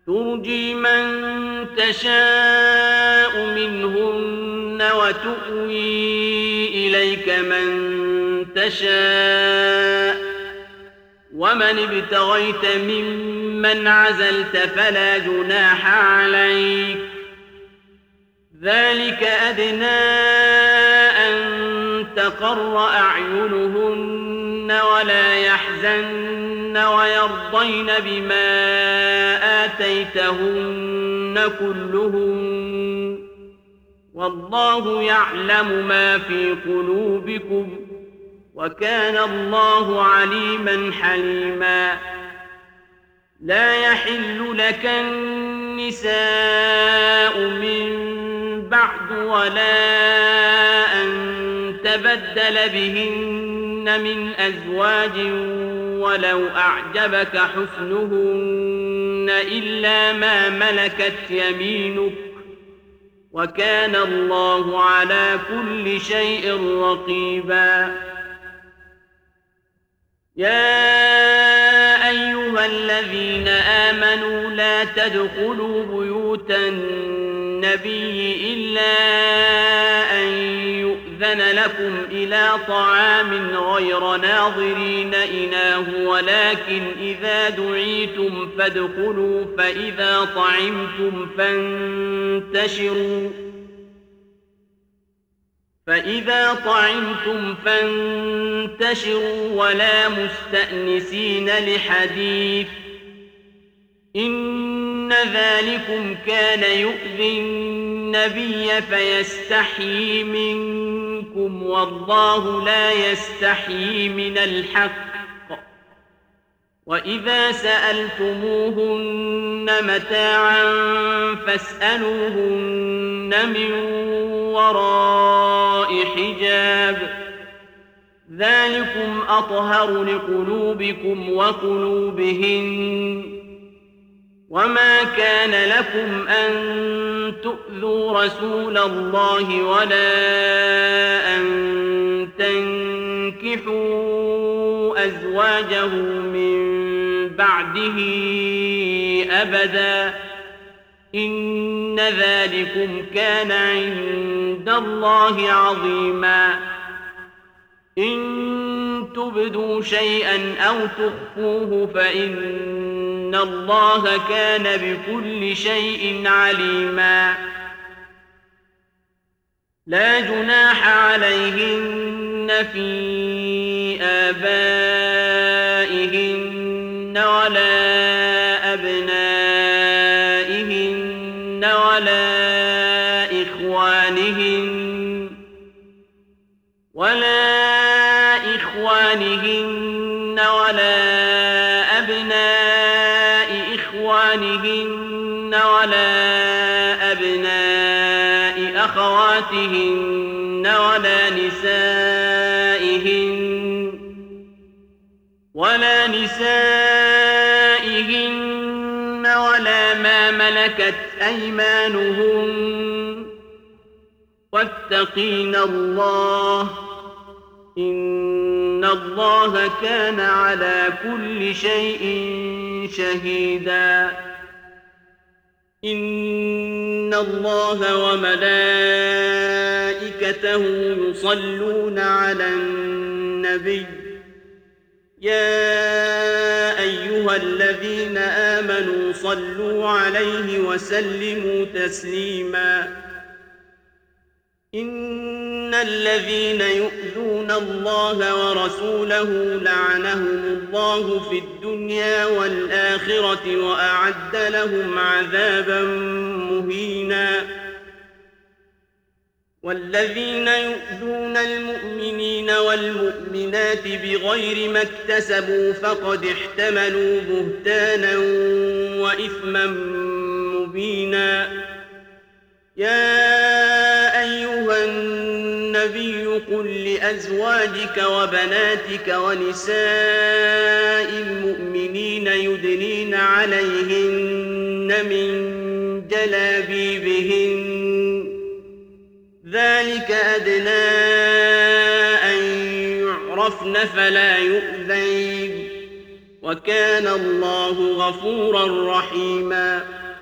ترجي من تشاء منهن وتؤوي إليك من تشاء، ومن ابتغيت ممن عزلت فلا جناح عليك، ذلك أدنى أن تقر أعينهن ولا يحزن ويرضين بما آتيتهن كلهن، والله يعلم ما في قلوبكم، وكان الله عليما حليما. لا يحل لك النساء من بعد ولا أن تبدل بهن من أزواج ولو أعجبك حسنهن إلا ما ملكت يمينك، وكان الله على كل شيء رقيبا. يا أيها الذين آمنوا لا تدخلوا بيوت النبي إلا أن يؤذن لكم إلى طعام غير ناظرين إناه، ولكن إذا دعيتم فادخلوا فإذا طعمتم فانتشروا ولا مستأنسين لحديث، إن ذلكم كان يؤذي النبي فيستحيي منكم، والله لا يستحيي من الحق. وإذا سألتموهن متاعا فاسألوهن من وراء حجاب، ذلكم أطهر لقلوبكم وقلوبهن. وما كان لكم أن تؤذوا رسول الله ولا أن تنكحوا أزواجه من بعده أبدا، إن ذلكم كان عند الله عظيما. إن تبدوا شيئا أو تخفوه فإن الله كان بكل شيء عليما. لا جناح عليهن في آبائهن ولا أبنائهن ولا إخوانهن ولا أبناء إخوانهن ولا أبناء أخواتهن ولا نسائهن ولا ما ملكت أيمانهن، واتقين الله، إن الله كان على كل شيء شهيدا. إن الله وملائكته يصلون على النبي، يا أيها الذين آمنوا صلوا عليه وسلموا تسليما. إن الذين يؤذون الله ورسوله لعنهم الله في الدنيا والآخرة وأعد لهم عذابا مهينا. والذين يؤذون المؤمنين والمؤمنات بغير ما اكتسبوا فقد احتملوا بهتانا وإثما مبينا. يا أيها النبي قل لأزواجك وبناتك ونساء المؤمنين يدنين عليهن من جلابيبهن، ذلك أدنى أن يعرفن فلا يؤذين، وكان الله غفورا رحيما